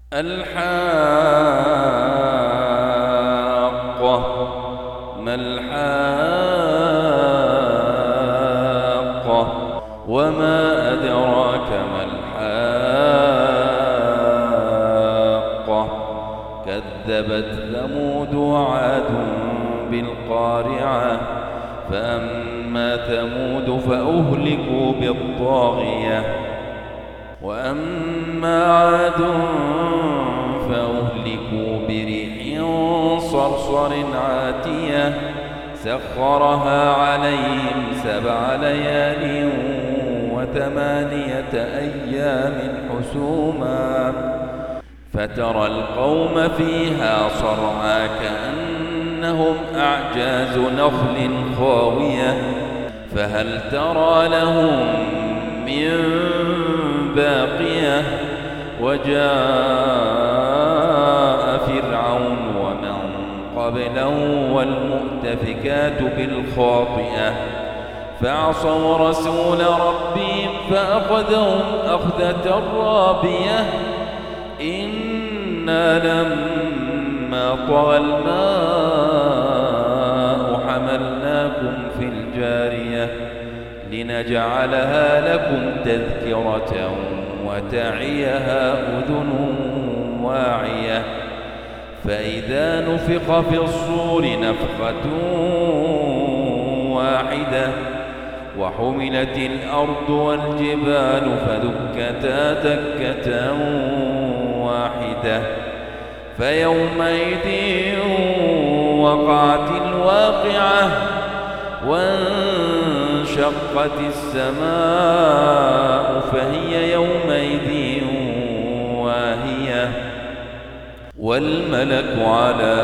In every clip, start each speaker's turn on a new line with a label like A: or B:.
A: الحاقة. ما الحاقة وما أدراك ما الحاقة. كذبت ثمود وعاد بالقارعة. فأما ثمود فأهلكوا بالطاغية وأما عاد فأهلكوا بريح صرصر عاتية سخرها عليهم 7 ليال و8 أيام حسوما فترى القوم فيها صرعى كأنهم أعجاز نخل خاوية فهل ترى لهم من باقية. وجاء فرعون ومن قبله والمؤتفكات بالخاطئة فعصوا رسول ربهم فأخذهم أخذة رابية. إنا لما طغى الماء حملناكم في الجارية لنجعلها لكم تذكرة وتعيها أذن واعية. فإذا نفخ في الصور نفخة واحدة وحملت الأرض والجبال فدكتا دكة واحدة فيومئذ وقعت الواقعة وانشقت السماء فهي يومئذ واهية والملك على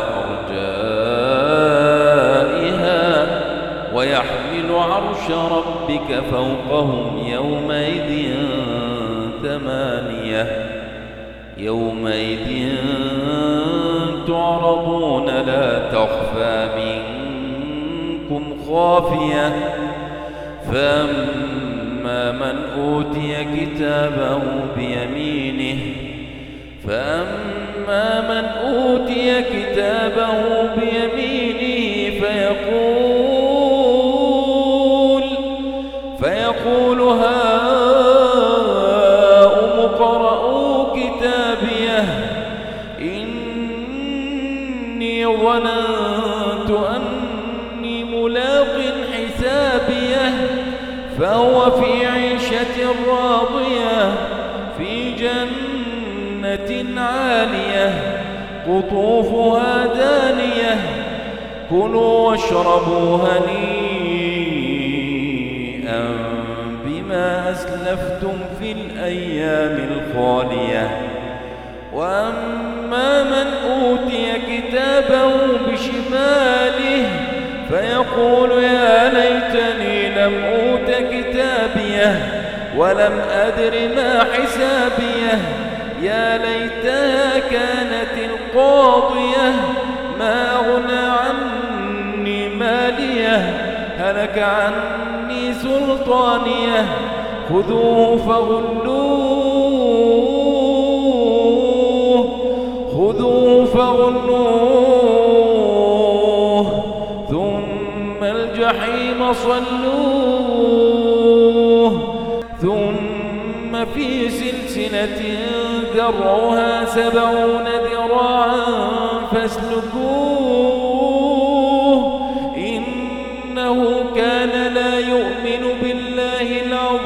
A: أرجائها ويحمل عرش ربك فوقهم يومئذ 8 يومئذ تعرضون لا تخفى منكم خافية. فأما من أوتي كتابه بيمينه فيقول هاؤم اقرءوا كتابيه إني ظننت أني ملاق حسابيه فهو في عيشة راضية في جنة عالية قطوفها دانية كلوا واشربوا هنيئا بما أسلفتم في الأيام الخالية. وأما من أوتي كتابه بشماله فيقول يا ليتني لم أوت كتابيه ولم أدر ما حسابيه يا ليتها كانت القاضية ما أغنى عني ماليه هلك عني سلطانيه خذوه فغلوه ثم الجحيم صلوه ثم في سلسلة ذرعها 70 ذراعا فاسلكوه إنه كان لا يؤمن بالله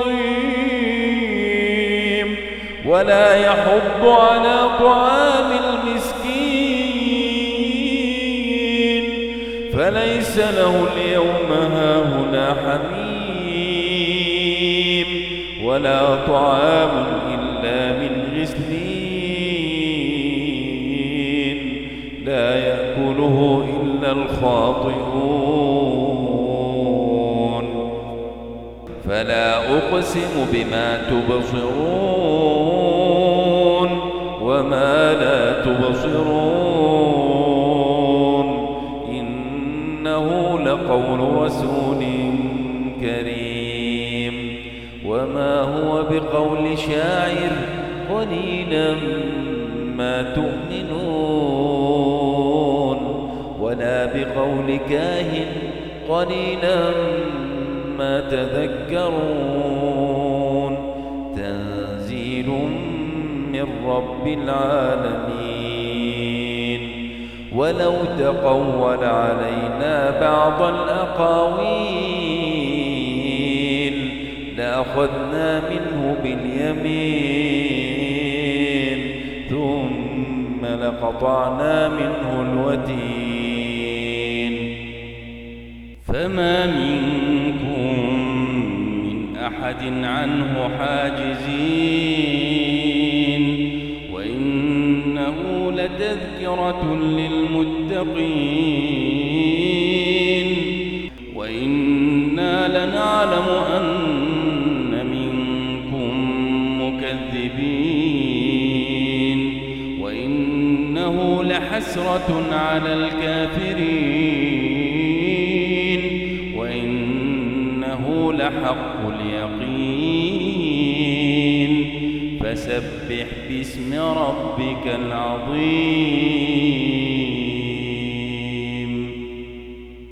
A: العظيم ولا يحض على طعام المسكين فليس له اليوم هاهنا حميم ولا طعام إلا من غسلين لا يأكله إلا الخاطئون. فلا أقسم بما تبصرون وما لا تبصرون إنه لقول رسول كريم وما هو بقول شاعر قليلا ما تؤمنون ولا بقول كاهن قليلا ما تذكرون تنزيل من رب العالمين ولو تقول علينا بعض الأقاويل لأخذنا منه باليمين ثم لقطعنا منه الوتين فما منكم من أحد عنه حاجزين وإنه لتذكرة للمتقين وإنا لنعلم أن منكم مكذبين وإنه لحسرة على الكافرين وإنه لحق اليقين فسبح باسم ربك العظيم